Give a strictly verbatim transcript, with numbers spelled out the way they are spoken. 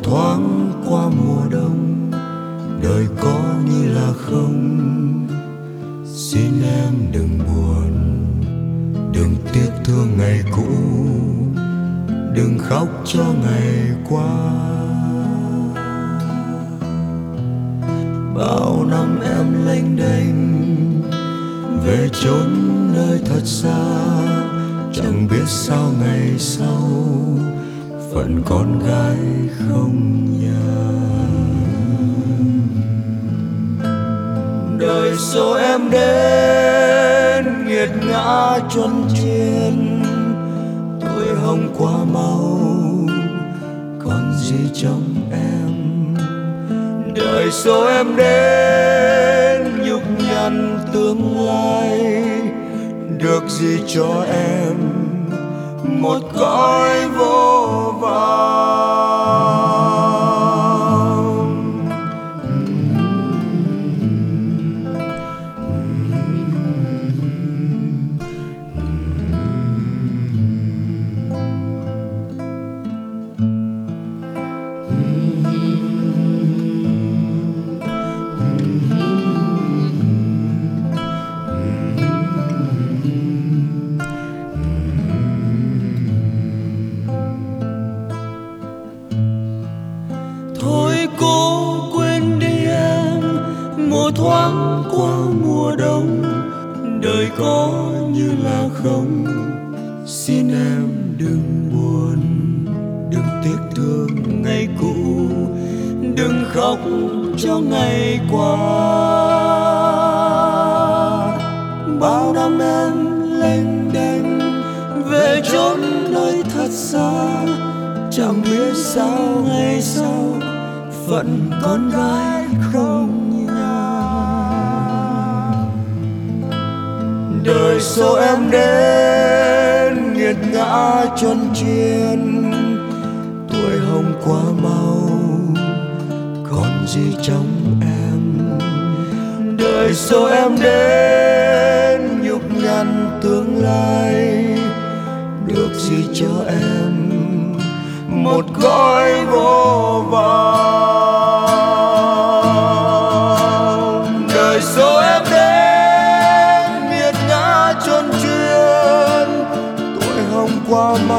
thoáng qua mùa đông, đời có như là không. Xin em đừng buồn, đừng tiếc thương ngày cũ, đừng khóc cho ngày qua. Bao năm em lênh đênh về chốn nơi thật xa, chẳng biết sao ngày sau phận con gái không nhà. Đời số em đến nghiệt ngã chuân chiên, tuổi hồng qua mau còn gì trong em. Đời số em đến nhục nhằn tương lai, được gì cho em một cõi vô vọng. Thôi cố quên đi em, một thoáng qua mùa đông, đời có như là không. Xin em đừng buồn, đừng tiếc thương ngày cũ, đừng khóc cho ngày qua. Bao năm em lênh đênh về chốn nơi thật xa, chẳng biết sao ngày sau phận con gái không nhà. Đời số em đến nghiệt ngã chuân chiên, tuổi hồng qua mau còn gì trong em. Đời số em đến nhục nhằn tương lai, được gì cho em một cõi vô vọng. Đời số em đến nghiệt ngã chuân chuyên, tuổi hồng qua mau